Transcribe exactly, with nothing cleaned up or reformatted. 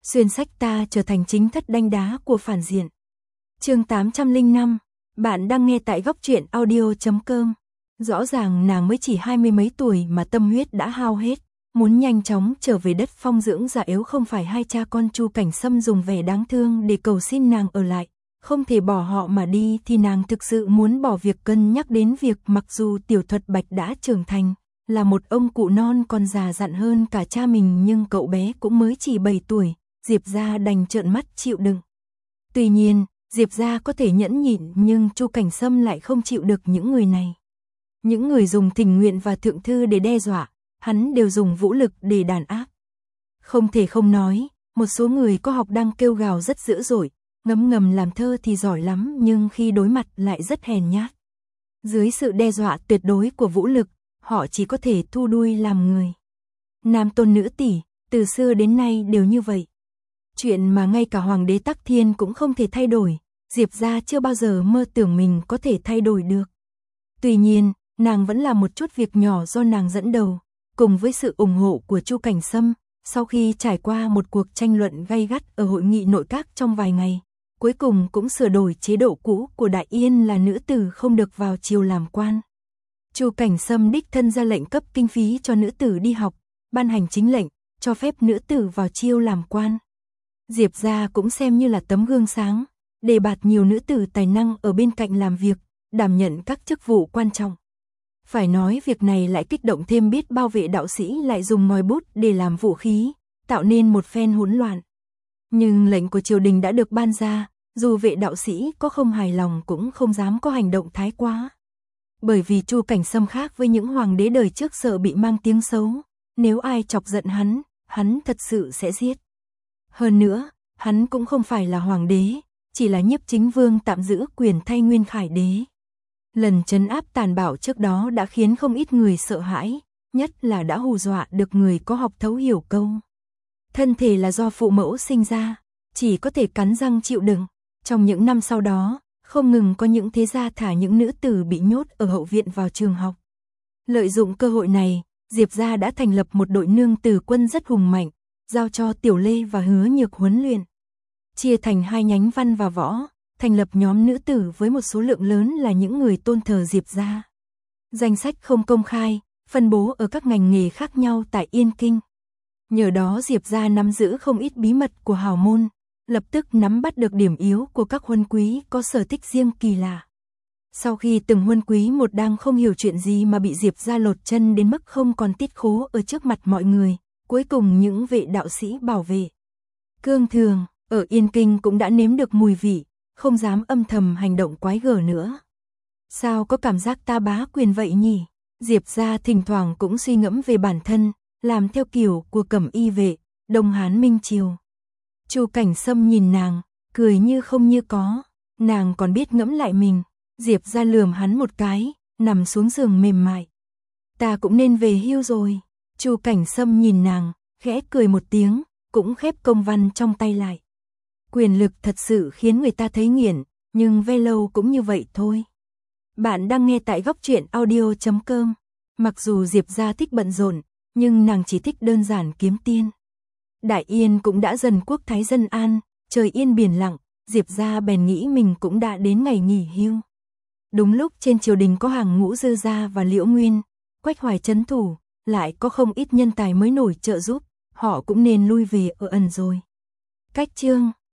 xuyên sách ta trở thành chính thất đanh đá của phản diện. Chương tám trăm lẻ năm, bạn đang nghe tại góc truyện audio chấm com. Rõ ràng nàng mới chỉ hai mươi mấy tuổi mà tâm huyết đã hao hết, muốn nhanh chóng trở về đất phong dưỡng già yếu không phải hai cha con Chu Cảnh Sâm dùng vẻ đáng thương để cầu xin nàng ở lại, không thể bỏ họ mà đi thì nàng thực sự muốn bỏ việc cân nhắc đến việc mặc dù Tiểu Thuật Bạch đã trưởng thành, là một ông cụ non còn già dặn hơn cả cha mình nhưng cậu bé cũng mới chỉ bảy tuổi, Diệp gia đành trợn mắt chịu đựng. Tuy nhiên, Diệp gia có thể nhẫn nhịn nhưng Chu Cảnh Sâm lại không chịu được những người này. Những người dùng tình nguyện và thượng thư để đe dọa, hắn đều dùng vũ lực để đàn áp. Không thể không nói, một số người có học đang kêu gào rất dữ dội, ngấm ngầm làm thơ thì giỏi lắm nhưng khi đối mặt lại rất hèn nhát. Dưới sự đe dọa tuyệt đối của vũ lực, họ chỉ có thể thu đuôi làm người. Nam tôn nữ tỷ, từ xưa đến nay đều như vậy. Chuyện mà ngay cả Hoàng đế Tắc Thiên cũng không thể thay đổi, Diệp gia chưa bao giờ mơ tưởng mình có thể thay đổi được. Tuy nhiên, nàng vẫn làm một chút việc nhỏ do nàng dẫn đầu, cùng với sự ủng hộ của Chu Cảnh Sâm, sau khi trải qua một cuộc tranh luận gay gắt ở hội nghị nội các trong vài ngày, cuối cùng cũng sửa đổi chế độ cũ của Đại Yên là nữ tử không được vào triều làm quan. Chu Cảnh Sâm đích thân ra lệnh cấp kinh phí cho nữ tử đi học, ban hành chính lệnh, cho phép nữ tử vào triều làm quan. Diệp gia cũng xem như là tấm gương sáng, đề bạt nhiều nữ tử tài năng ở bên cạnh làm việc, đảm nhận các chức vụ quan trọng. Phải nói việc này lại kích động thêm biết bao vệ đạo sĩ lại dùng ngòi bút để làm vũ khí, tạo nên một phen hỗn loạn. Nhưng lệnh của triều đình đã được ban ra, dù vệ đạo sĩ có không hài lòng cũng không dám có hành động thái quá. Bởi vì Chu Cảnh Sâm khác với những hoàng đế đời trước sợ bị mang tiếng xấu, nếu ai chọc giận hắn, hắn thật sự sẽ giết. Hơn nữa, hắn cũng không phải là hoàng đế, chỉ là Nhiếp Chính Vương tạm giữ quyền thay Nguyên Khải đế. Lần trấn áp tàn bạo trước đó đã khiến không ít người sợ hãi, nhất là đã hù dọa được người có học thấu hiểu câu. Thân thể là do phụ mẫu sinh ra, chỉ có thể cắn răng chịu đựng. Trong những năm sau đó, không ngừng có những thế gia thả những nữ tử bị nhốt ở hậu viện vào trường học. Lợi dụng cơ hội này, Diệp gia đã thành lập một đội nương tử quân rất hùng mạnh, giao cho Tiểu Lê và Hứa Nhược huấn luyện. Chia thành hai nhánh văn và võ, thành lập nhóm nữ tử với một số lượng lớn là những người tôn thờ Diệp gia. Danh sách không công khai, phân bố ở các ngành nghề khác nhau tại Yên Kinh. Nhờ đó Diệp gia nắm giữ không ít bí mật của hào môn, lập tức nắm bắt được điểm yếu của các huân quý có sở thích riêng kỳ lạ. Sau khi từng huân quý một đang không hiểu chuyện gì mà bị Diệp gia lột chân đến mức không còn tít khố ở trước mặt mọi người, cuối cùng những vệ đạo sĩ bảo vệ cương thường ở Yên Kinh cũng đã nếm được mùi vị, không dám âm thầm hành động quái gở nữa. Sao có cảm giác ta bá quyền vậy nhỉ? Diệp gia thỉnh thoảng cũng suy ngẫm về bản thân, làm theo kiểu của Cẩm Y vệ, Đông Hán Minh Triều. Chu Cảnh Sâm nhìn nàng, cười như không như có, nàng còn biết ngẫm lại mình. Diệp gia lườm hắn một cái, nằm xuống giường mềm mại. Ta cũng nên về hưu rồi. Chu Cảnh Sâm nhìn nàng, khẽ cười một tiếng, cũng khép công văn trong tay lại. Quyền lực thật sự khiến người ta thấy nghiện, nhưng ve lâu cũng như vậy thôi. Bạn đang nghe tại góc truyện audio chấm com. Mặc dù Diệp gia thích bận rộn, nhưng nàng chỉ thích đơn giản kiếm tiền. Đại Yên cũng đã dần quốc thái dân an, trời yên biển lặng, Diệp gia bèn nghĩ mình cũng đã đến ngày nghỉ hưu. Đúng lúc trên triều đình có hàng ngũ Dư gia và Liễu Nguyên, Quách Hoài trấn thủ, lại có không ít nhân tài mới nổi trợ giúp, họ cũng nên lui về ở ẩn rồi. Cách chương